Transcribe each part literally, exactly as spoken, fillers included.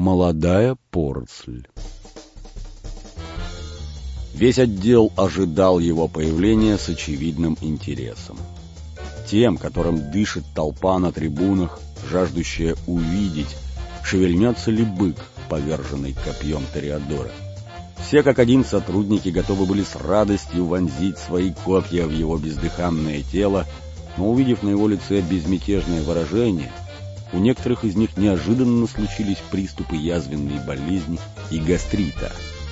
Молодая поросль. Весь отдел ожидал его появления с очевидным интересом. Тем, которым дышит толпа на трибунах, жаждущая увидеть, шевельнется ли бык, поверженный копьем Тореадора. Все как один сотрудники готовы были с радостью вонзить свои копья в его бездыханное тело, но, увидев на его лице безмятежное выражение, у некоторых из них неожиданно случились приступы язвенной болезни и гастрита.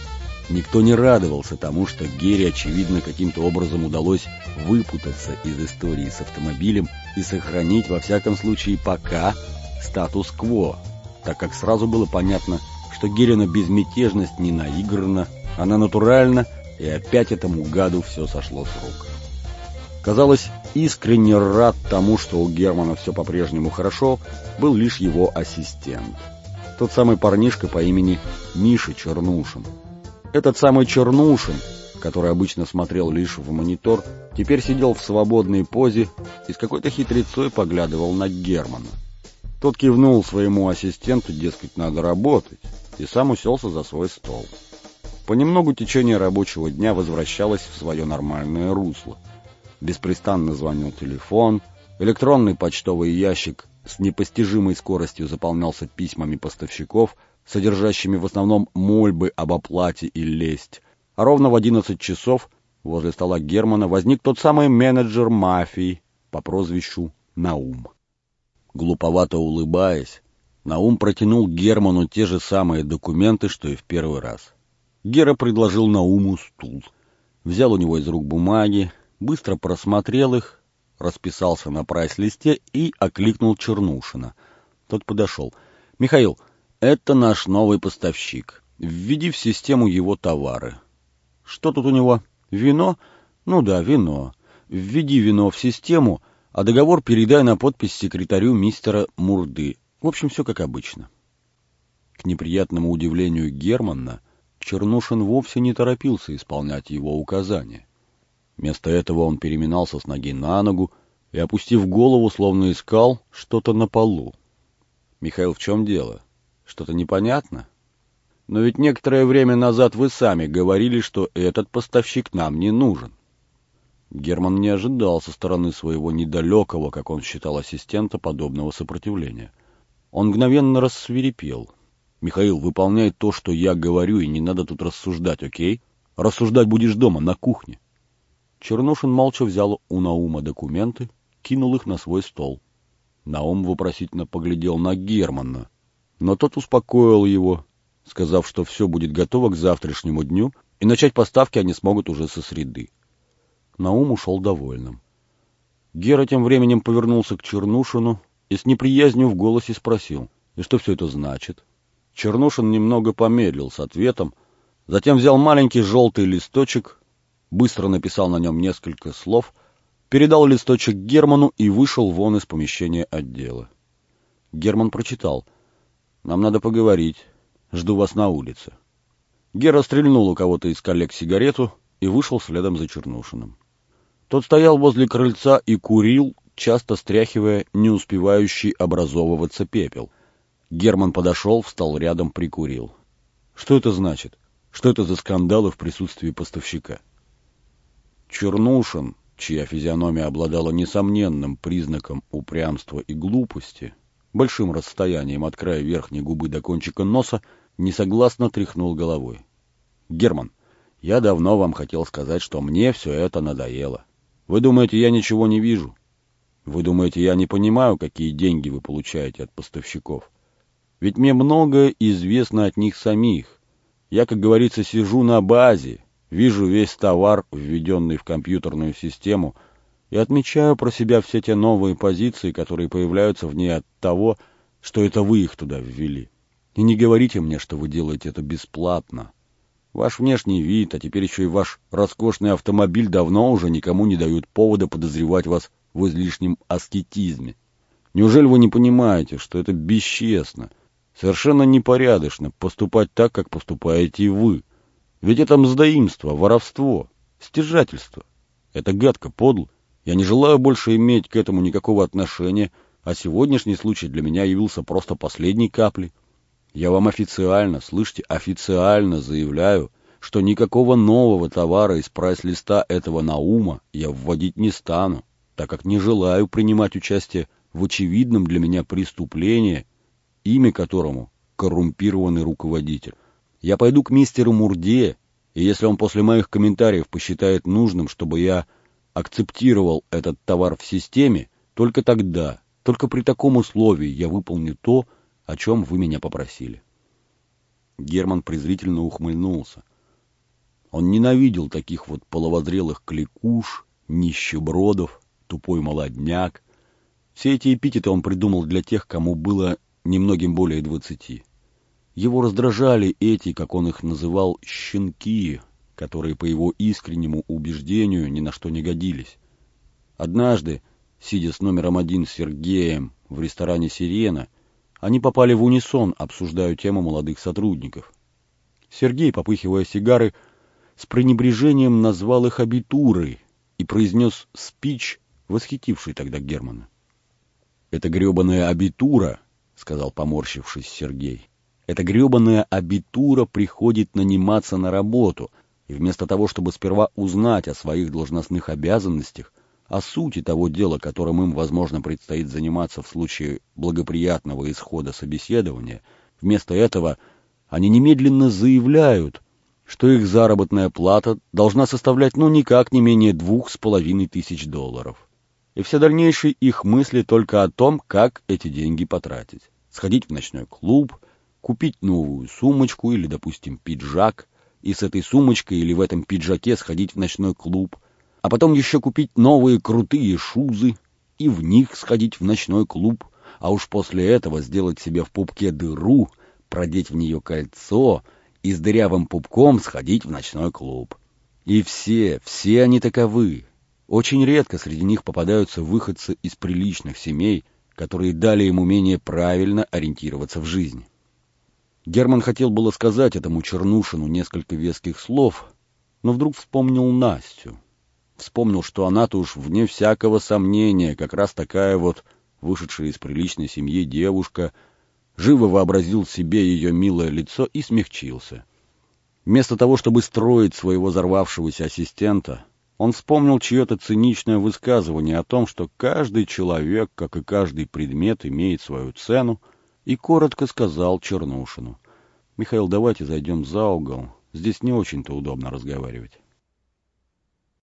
Никто не радовался тому, что Гере, очевидно, каким-то образом удалось выпутаться из истории с автомобилем и сохранить, во всяком случае, пока статус-кво, так как сразу было понятно, что Герина безмятежность не наиграна, она натуральна, и опять этому гаду все сошло с рук. Казалось, искренне рад тому, что у Германа все по-прежнему хорошо, был лишь его ассистент. Тот самый парнишка по имени Миша Чернушин. Этот самый Чернушин, который обычно смотрел лишь в монитор, теперь сидел в свободной позе и с какой-то хитрецой поглядывал на Германа. Тот кивнул своему ассистенту, дескать, надо работать, и сам уселся за свой стол. Понемногу течение рабочего дня возвращалось в свое нормальное русло. Беспрестанно звонил телефон, электронный почтовый ящик с непостижимой скоростью заполнялся письмами поставщиков, содержащими в основном мольбы об оплате и лесть. А ровно в одиннадцать часов возле стола Германа возник тот самый менеджер мафии по прозвищу Наум. Глуповато улыбаясь, Наум протянул Герману те же самые документы, что и в первый раз. Гера предложил Науму стул. Взял у него из рук бумаги, быстро просмотрел их, расписался на прайс-листе и окликнул Чернушина. Тот подошел. «Михаил, это наш новый поставщик. Введи в систему его товары». «Что тут у него? Вино?» «Ну да, вино. Введи вино в систему, а договор передай на подпись секретарю мистера Мурды. В общем, все как обычно». К неприятному удивлению Германа, Чернушин вовсе не торопился исполнять его указания. Вместо этого он переминался с ноги на ногу и, опустив голову, словно искал что-то на полу. «Михаил, в чем дело? Что-то непонятно? Но ведь некоторое время назад вы сами говорили, что этот поставщик нам не нужен». Герман не ожидал со стороны своего недалекого, как он считал, ассистента подобного сопротивления. Он мгновенно рассвирепел. «Михаил, выполняй то, что я говорю, и не надо тут рассуждать, окей? Рассуждать будешь дома, на кухне». Чернушин молча взял у Наума документы, кинул их на свой стол. Наум вопросительно поглядел на Германа, но тот успокоил его, сказав, что все будет готово к завтрашнему дню, и начать поставки они смогут уже со среды. Наум ушел довольным. Гера тем временем повернулся к Чернушину и с неприязнью в голосе спросил: «И что все это значит?» Чернушин немного помедлил с ответом, затем взял маленький желтый листочек, быстро написал на нем несколько слов, передал листочек Герману и вышел вон из помещения отдела. Герман прочитал: «Нам надо поговорить. Жду вас на улице». Гера стрельнул у кого-то из коллег сигарету и вышел следом за Чернушиным. Тот стоял возле крыльца и курил, часто стряхивая не успевающий образовываться пепел. Герман подошел, встал рядом, прикурил. «Что это значит? Что это за скандалы в присутствии поставщика?» Чернушин, чья физиономия обладала несомненным признаком упрямства и глупости, большим расстоянием от края верхней губы до кончика носа, несогласно тряхнул головой. «Герман, я давно вам хотел сказать, что мне все это надоело. Вы думаете, я ничего не вижу? Вы думаете, я не понимаю, какие деньги вы получаете от поставщиков? Ведь мне многое известно от них самих. Я, как говорится, сижу на базе, вижу весь товар, введенный в компьютерную систему, и отмечаю про себя все те новые позиции, которые появляются в ней от того, что это вы их туда ввели. И не говорите мне, что вы делаете это бесплатно. Ваш внешний вид, а теперь еще и ваш роскошный автомобиль давно уже никому не дают повода подозревать вас в излишнем аскетизме. Неужели вы не понимаете, что это бесчестно, совершенно непорядочно поступать так, как поступаете и вы? Ведь это мздоимство, воровство, стяжательство. Это гадко, подло. Я не желаю больше иметь к этому никакого отношения, а сегодняшний случай для меня явился просто последней каплей. Я вам официально, слышите, официально заявляю, что никакого нового товара из прайс-листа этого Наума я вводить не стану, так как не желаю принимать участие в очевидном для меня преступлении, имя которому коррумпированный руководитель. Я пойду к мистеру Мурде, и если он после моих комментариев посчитает нужным, чтобы я акцептировал этот товар в системе, только тогда, только при таком условии я выполню то, о чем вы меня попросили. Герман презрительно ухмыльнулся. Он ненавидел таких вот половозрелых кликуш, нищебродов, тупой молодняк. Все эти эпитеты он придумал для тех, кому было немногим более двадцати. Его раздражали эти, как он их называл, щенки, которые, по его искреннему убеждению, ни на что не годились. Однажды, сидя с номером один Сергеем в ресторане «Сирена», они попали в унисон, обсуждая тему молодых сотрудников. Сергей, попыхивая сигары, с пренебрежением назвал их абитурой и произнес спич, восхитивший тогда Германа. «Это гребаная абитура», — сказал, поморщившись, Сергей. «Эта гребаная абитура приходит наниматься на работу, и вместо того, чтобы сперва узнать о своих должностных обязанностях, о сути того дела, которым им, возможно, предстоит заниматься в случае благоприятного исхода собеседования, вместо этого они немедленно заявляют, что их заработная плата должна составлять ну никак не менее двух с половиной тысяч долларов. И все дальнейшие их мысли только о том, как эти деньги потратить. Сходить в ночной клуб, купить новую сумочку или, допустим, пиджак, и с этой сумочкой или в этом пиджаке сходить в ночной клуб, а потом еще купить новые крутые шузы и в них сходить в ночной клуб, а уж после этого сделать себе в пупке дыру, продеть в нее кольцо и с дырявым пупком сходить в ночной клуб. И все, все они таковы. Очень редко среди них попадаются выходцы из приличных семей, которые дали им умение правильно ориентироваться в жизни. Герман хотел было сказать этому Чернушину несколько веских слов, но вдруг вспомнил Настю. Вспомнил, что она-то уж вне всякого сомнения, как раз такая вот вышедшая из приличной семьи девушка, живо вообразил себе ее милое лицо и смягчился. Вместо того, чтобы строить своего взорвавшегося ассистента, он вспомнил чье-то циничное высказывание о том, что каждый человек, как и каждый предмет, имеет свою цену, и коротко сказал Чернушину: «Михаил, давайте зайдем за угол, здесь не очень-то удобно разговаривать».